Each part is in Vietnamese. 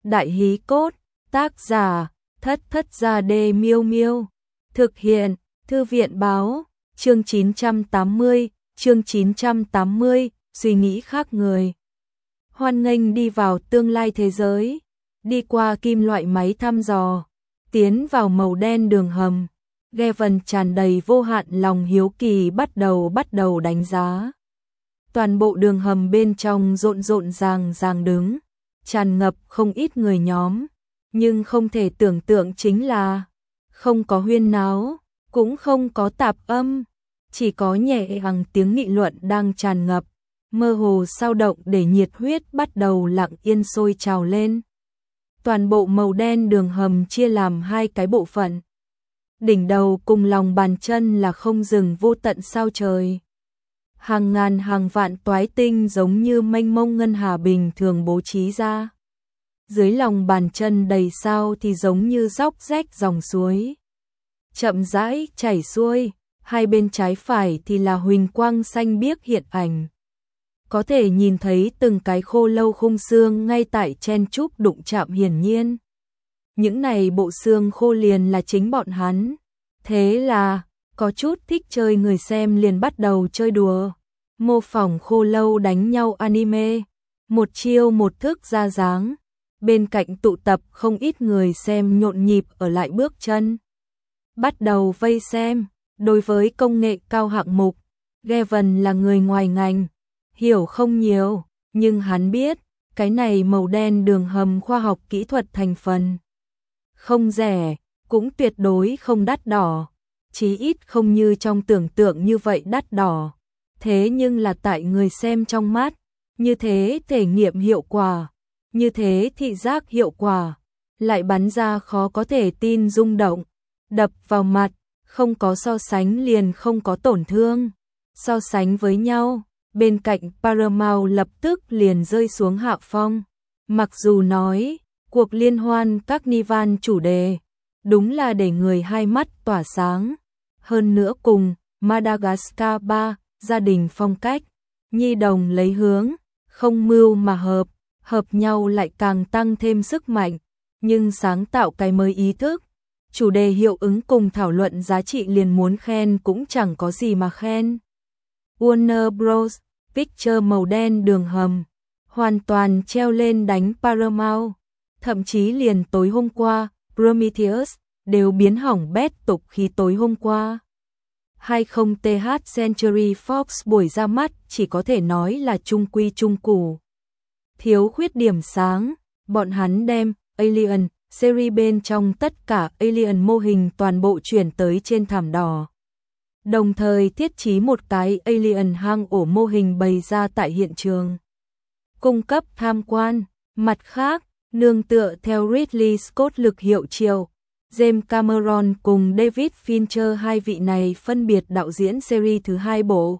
Đại hí cốt, tác giả, Thất Thất Gia Đê Miêu Miêu. Thực hiện, Thư viện báo, chương 980, suy nghĩ khác người. Hoan nghênh đi vào tương lai thế giới, đi qua kim loại máy thăm dò, tiến vào màu đen đường hầm. Gavin tràn đầy vô hạn lòng hiếu kỳ bắt đầu đánh giá. Toàn bộ đường hầm bên trong rộn ràng đứng, tràn ngập không ít người nhóm, nhưng không thể tưởng tượng chính là không có huyên náo, cũng không có tạp âm, chỉ có nhẹ hằng tiếng nghị luận đang tràn ngập, mơ hồ sao động để nhiệt huyết bắt đầu lặng yên sôi trào lên. Toàn bộ màu đen đường hầm chia làm hai cái bộ phận. Đỉnh đầu cùng lòng bàn chân là không dừng vô tận sao trời. Hàng ngàn hàng vạn toái tinh giống như mênh mông ngân hà bình thường bố trí ra. Dưới lòng bàn chân đầy sao thì giống như róc rách dòng suối. Chậm rãi chảy xuôi, hai bên trái phải thì là huỳnh quang xanh biếc hiện ảnh. Có thể nhìn thấy từng cái khô lâu khung xương ngay tại chen chúc đụng chạm hiển nhiên. Những này bộ xương khô liền là chính bọn hắn. Thế là, có chút thích chơi người xem liền bắt đầu chơi đùa. Mô phỏng khô lâu đánh nhau anime. Một chiêu một thức ra dáng. Bên cạnh tụ tập không ít người xem nhộn nhịp ở lại bước chân. Bắt đầu vây xem. Đối với công nghệ cao hạng mục, Gavin là người ngoài ngành. Hiểu không nhiều, nhưng hắn biết, cái này màu đen đường hầm khoa học kỹ thuật thành phần. Không rẻ, cũng tuyệt đối không đắt đỏ, chí ít không như trong tưởng tượng như vậy đắt đỏ. Thế nhưng là tại người xem trong mắt, như thế thể nghiệm hiệu quả, như thế thị giác hiệu quả, lại bắn ra khó có thể tin rung động, đập vào mặt, không có so sánh liền không có tổn thương. So sánh với nhau, bên cạnh Paramount lập tức liền rơi xuống hạ phong. Mặc dù nói, cuộc liên hoan Carnival chủ đề, đúng là để người hai mắt tỏa sáng. Hơn nữa cùng Madagascar 3, gia đình phong cách, nhi đồng lấy hướng, không mưu mà hợp nhau lại càng tăng thêm sức mạnh, nhưng sáng tạo cái mới ý thức. Chủ đề hiệu ứng cùng thảo luận giá trị liền muốn khen cũng chẳng có gì mà khen. Warner Bros. Picture màu đen đường hầm, hoàn toàn treo lên đánh Paramount. Thậm chí liền tối hôm qua, Prometheus đều biến hỏng bét tục khi tối hôm qua. 20th Century Fox buổi ra mắt chỉ có thể nói là trung quy trung củ. Thiếu khuyết điểm sáng, bọn hắn đem Alien series bên trong tất cả Alien mô hình toàn bộ chuyển tới trên thảm đỏ. Đồng thời thiết trí một cái Alien hang ổ mô hình bày ra tại hiện trường. Cung cấp tham quan, mặt khác, nương tựa theo Ridley Scott lực hiệu triệu, James Cameron cùng David Fincher hai vị này phân biệt đạo diễn series thứ 2 bộ.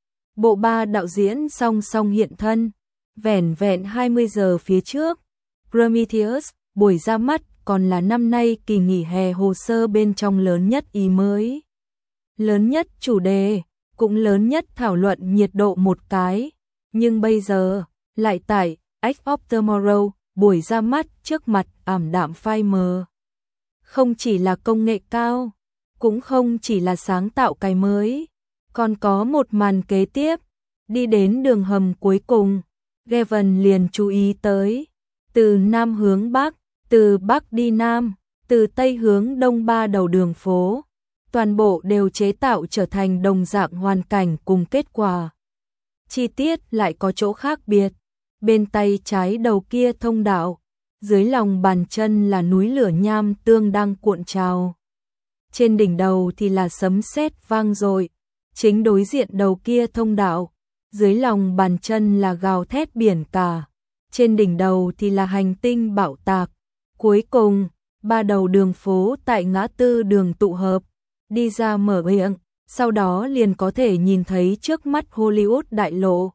Bộ 3 đạo diễn song song hiện thân, vẻn 20 giờ phía trước. Prometheus, buổi ra mắt còn là năm nay kỳ nghỉ hè hồ sơ bên trong lớn nhất ý mới. Lớn nhất chủ đề, cũng lớn nhất thảo luận nhiệt độ một cái, nhưng bây giờ, lại tại Edge of Tomorrow, buổi ra mắt trước mặt ảm đạm phai mờ. Không chỉ là công nghệ cao, cũng không chỉ là sáng tạo cái mới, còn có một màn kế tiếp, đi đến đường hầm cuối cùng, Gavin liền chú ý tới, từ Nam hướng Bắc, từ Bắc đi Nam, từ Tây hướng Đông 3 đầu đường phố. Toàn bộ đều chế tạo trở thành đồng dạng hoàn cảnh cùng kết quả. Chi tiết lại có chỗ khác biệt. Bên tay trái đầu kia thông đạo, dưới lòng bàn chân là núi lửa nham tương đang cuộn trào. Trên đỉnh đầu thì là sấm sét vang dội. Chính đối diện đầu kia thông đạo, dưới lòng bàn chân là gào thét biển cả. Trên đỉnh đầu thì là hành tinh bạo tạc. Cuối cùng, 3 đầu đường phố tại ngã tư đường tụ hợp. Đi ra mở miệng, sau đó liền có thể nhìn thấy trước mắt Hollywood đại lộ.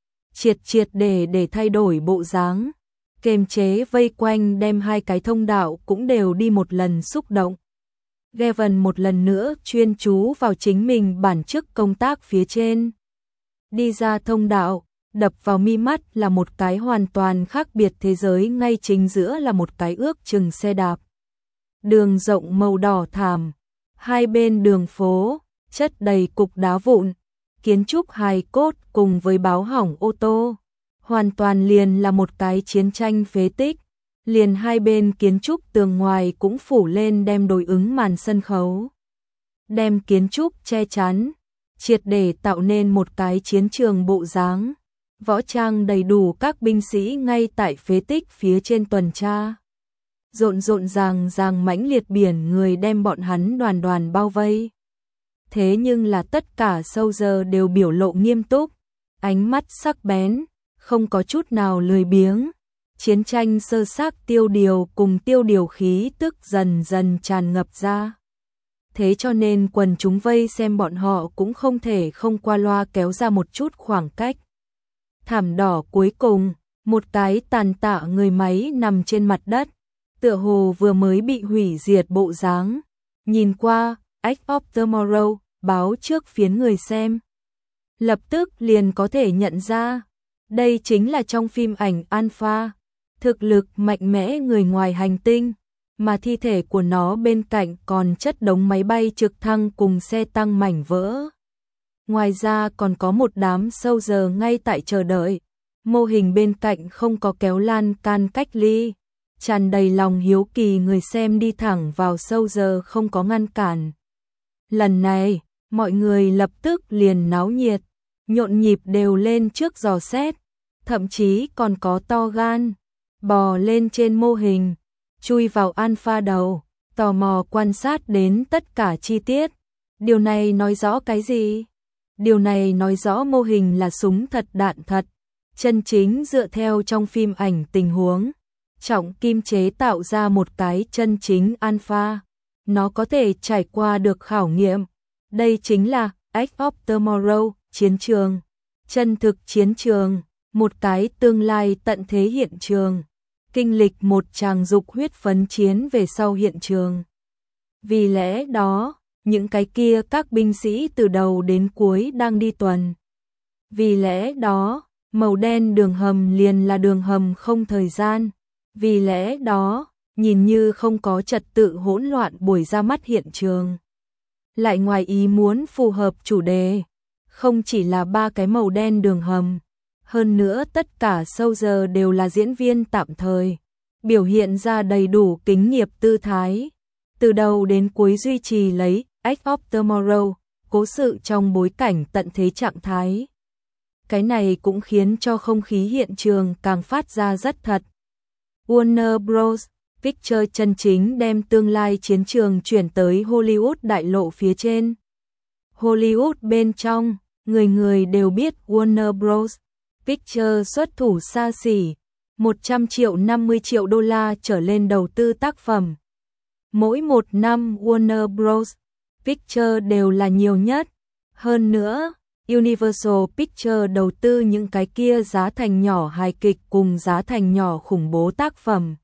Triệt để thay đổi bộ dáng, kềm chế vây quanh đem hai cái thông đạo cũng đều đi một lần xúc động. Gavin một lần nữa chuyên chú vào chính mình bản chức công tác phía trên. Đi ra thông đạo, đập vào mi mắt là một cái hoàn toàn khác biệt thế giới, ngay chính giữa là một cái ước chừng xe đạp. Đường rộng màu đỏ thảm, hai bên đường phố chất đầy cục đá vụn, kiến trúc hài cốt cùng với báo hỏng ô tô. Hoàn toàn liền là một cái chiến tranh phế tích, liền hai bên kiến trúc tường ngoài cũng phủ lên đem đối ứng màn sân khấu. Đem kiến trúc che chắn, triệt để tạo nên một cái chiến trường bộ dáng. Võ trang đầy đủ các binh sĩ ngay tại phế tích phía trên tuần tra. Rộn ràng mãnh liệt biển người đem bọn hắn đoàn đoàn bao vây. Thế nhưng là tất cả soldier đều biểu lộ nghiêm túc, ánh mắt sắc bén, không có chút nào lười biếng. Chiến tranh sơ xác tiêu điều cùng tiêu điều khí tức dần dần tràn ngập ra. Thế cho nên quần chúng vây xem bọn họ cũng không thể không qua loa kéo ra một chút khoảng cách. Thảm đỏ cuối cùng, một cái tàn tạ người máy nằm trên mặt đất, tựa hồ vừa mới bị hủy diệt bộ dáng. Nhìn qua, Edge of Tomorrow, báo trước phiến người xem. Lập tức liền có thể nhận ra, đây chính là trong phim ảnh Alpha, thực lực mạnh mẽ người ngoài hành tinh, mà thi thể của nó bên cạnh còn chất đống máy bay trực thăng cùng xe tăng mảnh vỡ. Ngoài ra còn có một đám soldier ngay tại chờ đợi, mô hình bên cạnh không có kéo lan can cách ly, tràn đầy lòng hiếu kỳ người xem đi thẳng vào soldier không có ngăn cản. Lần này, mọi người lập tức liền náo nhiệt, nhộn nhịp đều lên trước dò xét, thậm chí còn có to gan, bò lên trên mô hình, chui vào Alpha đầu, tò mò quan sát đến tất cả chi tiết. Điều này nói rõ cái gì? Điều này nói rõ mô hình là súng thật đạn thật, chân chính dựa theo trong phim ảnh tình huống. Trọng kim chế tạo ra một cái chân chính Alpha, nó có thể trải qua được khảo nghiệm. Đây chính là Edge of Tomorrow, chiến trường, chân thực chiến trường, một cái tương lai tận thế hiện trường, kinh lịch một tràng dục huyết phấn chiến về sau hiện trường. Vì lẽ đó, những cái kia các binh sĩ từ đầu đến cuối đang đi tuần. Vì lẽ đó, màu đen đường hầm liền là đường hầm không thời gian. Vì lẽ đó, nhìn như không có trật tự hỗn loạn buổi ra mắt hiện trường. Lại ngoài ý muốn phù hợp chủ đề, không chỉ là ba cái màu đen đường hầm, hơn nữa tất cả soldier đều là diễn viên tạm thời, biểu hiện ra đầy đủ kính nghiệp tư thái, từ đầu đến cuối duy trì lấy Edge of Tomorrow, cố sự trong bối cảnh tận thế trạng thái. Cái này cũng khiến cho không khí hiện trường càng phát ra rất thật. Warner Bros. Pictures chân chính đem tương lai chiến trường chuyển tới Hollywood đại lộ phía trên. Hollywood bên trong, người người đều biết Warner Bros. Pictures xuất thủ xa xỉ, 100 triệu 50 triệu đô la trở lên đầu tư tác phẩm. Mỗi một năm Warner Bros. Pictures đều là nhiều nhất. Hơn nữa, Universal Pictures đầu tư những cái kia giá thành nhỏ hài kịch cùng giá thành nhỏ khủng bố tác phẩm.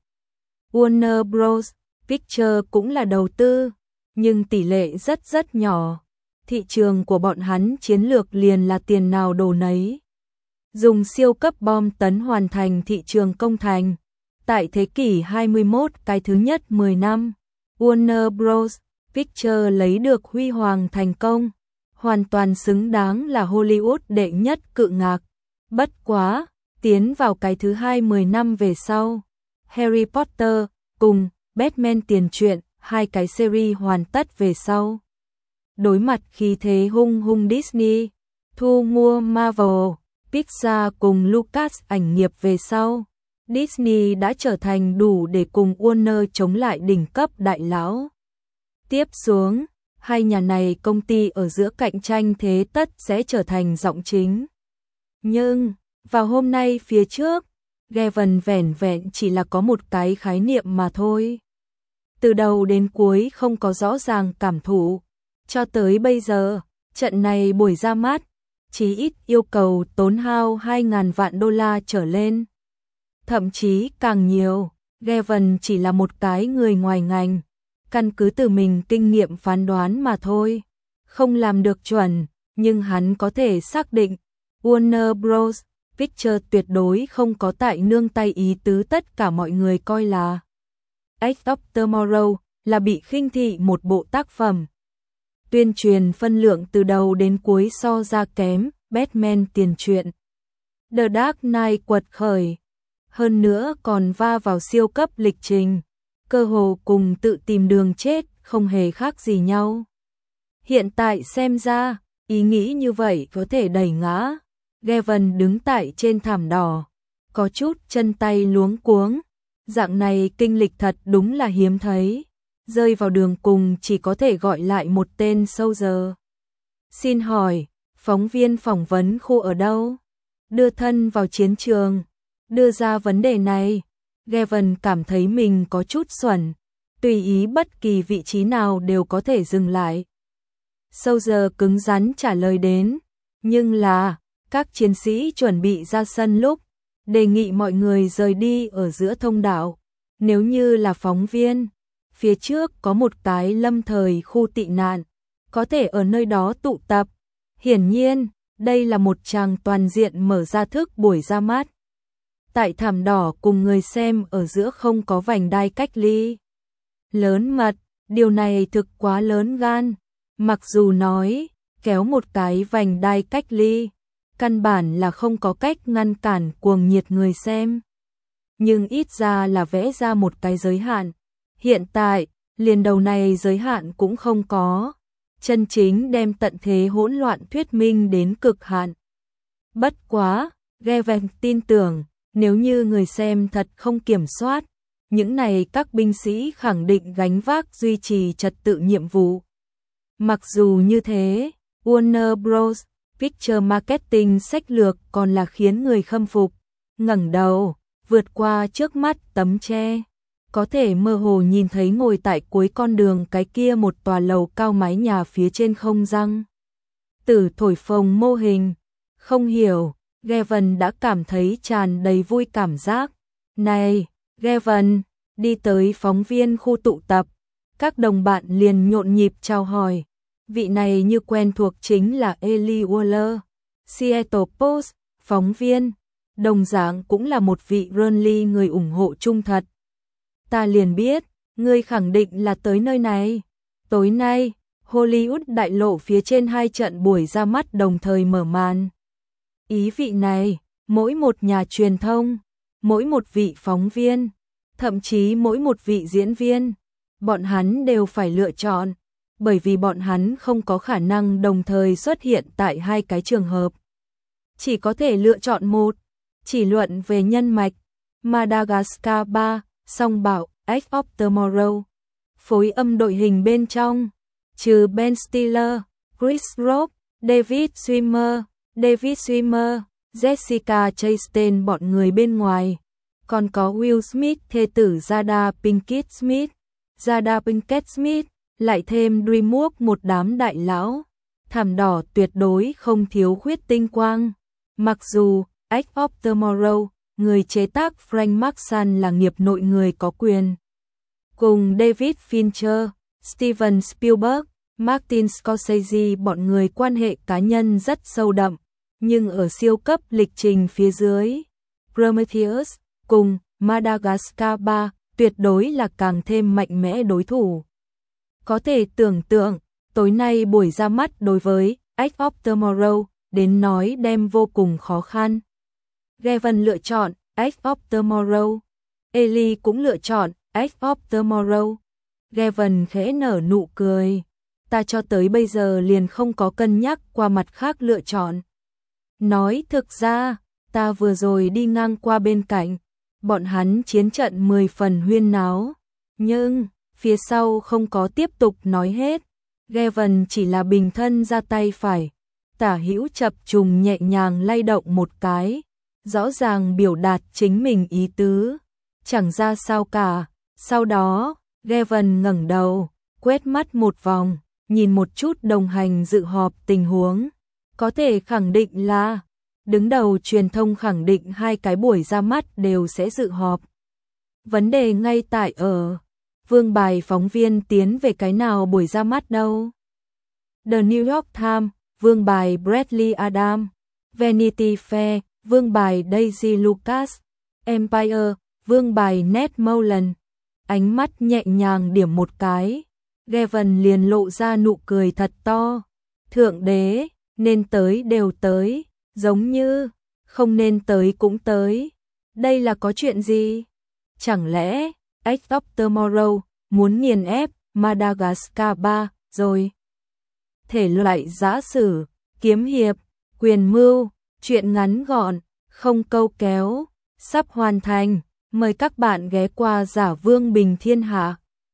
Warner Bros. Pictures cũng là đầu tư, nhưng tỷ lệ rất nhỏ. Thị trường của bọn hắn chiến lược liền là tiền nào đồ nấy. Dùng siêu cấp bom tấn hoàn thành thị trường công thành. Tại thế kỷ 21 cái thứ nhất 10 năm, Warner Bros. Pictures lấy được huy hoàng thành công, hoàn toàn xứng đáng là Hollywood đệ nhất cự ngạc. Bất quá, tiến vào cái thứ hai 10 năm về sau, Harry Potter cùng Batman tiền truyện, hai cái series hoàn tất về sau. Đối mặt khí thế hung hung Disney, thu mua Marvel, Pixar cùng Lucas ảnh nghiệp về sau, Disney đã trở thành đủ để cùng Warner chống lại đỉnh cấp đại lão. Tiếp xuống, hai nhà này công ty ở giữa cạnh tranh thế tất sẽ trở thành giọng chính. Nhưng, vào hôm nay phía trước, Gavin vẻn vẹn chỉ là có một cái khái niệm mà thôi. Từ đầu đến cuối không có rõ ràng cảm thụ. Cho tới bây giờ, trận này buổi ra mắt, chí ít yêu cầu tốn hao 2.000 vạn đô la trở lên. Thậm chí càng nhiều, Gavin chỉ là một cái người ngoài ngành, căn cứ từ mình kinh nghiệm phán đoán mà thôi. Không làm được chuẩn, nhưng hắn có thể xác định, Warner Bros. Picture tuyệt đối không có tại nương tay ý tứ tất cả mọi người coi là Edge of Tomorrow là bị khinh thị một bộ tác phẩm. Tuyên truyền phân lượng từ đầu đến cuối so ra kém Batman tiền truyện. The Dark Knight quật khởi. Hơn nữa còn va vào siêu cấp lịch trình. Cơ hồ cùng tự tìm đường chết không hề khác gì nhau. Hiện tại xem ra, ý nghĩ như vậy có thể đẩy ngã. Gavin đứng tại trên thảm đỏ, có chút chân tay luống cuống. Dạng này kinh lịch thật đúng là hiếm thấy. Rơi vào đường cùng chỉ có thể gọi lại một tên soldier. Xin hỏi, phóng viên phỏng vấn khu ở đâu? Đưa thân vào chiến trường. Đưa ra vấn đề này, Gavin cảm thấy mình có chút xuẩn. Tùy ý bất kỳ vị trí nào đều có thể dừng lại. Soldier cứng rắn trả lời đến. Nhưng là, các chiến sĩ chuẩn bị ra sân lúc, đề nghị mọi người rời đi ở giữa thông đạo. Nếu như là phóng viên, phía trước có một cái lâm thời khu tị nạn, có thể ở nơi đó tụ tập. Hiển nhiên, đây là một tràng toàn diện mở ra thức buổi ra mắt. Tại thảm đỏ cùng người xem ở giữa không có vành đai cách ly. Lớn mật, điều này thực quá lớn gan. Mặc dù nói, kéo một cái vành đai cách ly, căn bản là không có cách ngăn cản cuồng nhiệt người xem. Nhưng ít ra là vẽ ra một cái giới hạn. Hiện tại, liền đầu này giới hạn cũng không có. Chân chính đem tận thế hỗn loạn thuyết minh đến cực hạn. Bất quá, Gavin tin tưởng, nếu như người xem thật không kiểm soát, những này các binh sĩ khẳng định gánh vác duy trì trật tự nhiệm vụ. Mặc dù như thế, Warner Bros. Picture Marketing sách lược còn là khiến người khâm phục. Ngẩng đầu, vượt qua trước mắt tấm tre, có thể mơ hồ nhìn thấy ngồi tại cuối con đường cái kia một tòa lầu cao mái nhà phía trên không răng. Tử thổi phồng mô hình, không hiểu, Gavin đã cảm thấy tràn đầy vui cảm giác. Này, Gavin, đi tới phóng viên khu tụ tập, các đồng bạn liền nhộn nhịp chào hỏi. Vị này như quen thuộc chính là Ellie Waller, Seattle Post, phóng viên, đồng dạng cũng là một vị Burnley người ủng hộ trung thật. Ta liền biết, ngươi khẳng định là tới nơi này. Tối nay, Hollywood đại lộ phía trên 2 trận buổi ra mắt đồng thời mở màn. Ý vị này, mỗi một nhà truyền thông, mỗi một vị phóng viên, thậm chí mỗi một vị diễn viên, bọn hắn đều phải lựa chọn, bởi vì bọn hắn không có khả năng đồng thời xuất hiện tại 2 cái trường hợp. Chỉ có thể lựa chọn một. Chỉ luận về nhân mạch, Madagascar 3, song bảo, Edge of Tomorrow. Phối âm đội hình bên trong, trừ Ben Stiller, Chris Rock, David Schwimmer, Jessica Chastain bọn người bên ngoài. Còn có Will Smith thê tử Jada Pinkett Smith, lại thêm DreamWorks một đám đại lão. Thảm đỏ tuyệt đối không thiếu khuyết tinh quang. Mặc dù Edge of Tomorrow, người chế tác Frank Marshall là nghiệp nội người có quyền. Cùng David Fincher, Steven Spielberg, Martin Scorsese bọn người quan hệ cá nhân rất sâu đậm, nhưng ở siêu cấp lịch trình phía dưới, Prometheus cùng Madagascar 3 tuyệt đối là càng thêm mạnh mẽ đối thủ. Có thể tưởng tượng, tối nay buổi ra mắt đối với Edge of Tomorrow đến nói đem vô cùng khó khăn. Gavin lựa chọn Edge of Tomorrow. Ellie cũng lựa chọn Edge of Tomorrow. Gavin khẽ nở nụ cười. Ta cho tới bây giờ liền không có cân nhắc qua mặt khác lựa chọn. Nói thực ra, ta vừa rồi đi ngang qua bên cạnh, bọn hắn chiến trận 10 phần huyên náo. Nhưng, phía sau không có tiếp tục nói hết. Gavin chỉ là bình thân ra tay phải. Tả hữu chập trùng nhẹ nhàng lay động một cái. Rõ ràng biểu đạt chính mình ý tứ. Chẳng ra sao cả. Sau đó, Gavin ngẩng đầu, quét mắt một vòng, nhìn một chút đồng hành dự họp tình huống. Có thể khẳng định là, đứng đầu truyền thông khẳng định 2 cái buổi ra mắt đều sẽ dự họp. Vấn đề ngay tại ở, vương bài phóng viên tiến về cái nào buổi ra mắt đâu. The New York Times, vương bài Bradley Adams, Vanity Fair, vương bài Daisy Lucas, Empire, vương bài Ned Mullen. Ánh mắt nhẹ nhàng điểm một cái, Gavin liền lộ ra nụ cười thật to. Thượng đế, nên tới đều tới, giống như không nên tới cũng tới. Đây là có chuyện gì? Chẳng lẽ Edge of Tomorrow muốn nghiền ép Madagascar 3 rồi? Thể loại giã sử, kiếm hiệp, quyền mưu, truyện ngắn gọn, không câu kéo, sắp hoàn thành. Mời các bạn ghé qua Giả Vương Bình Thiên Hạ.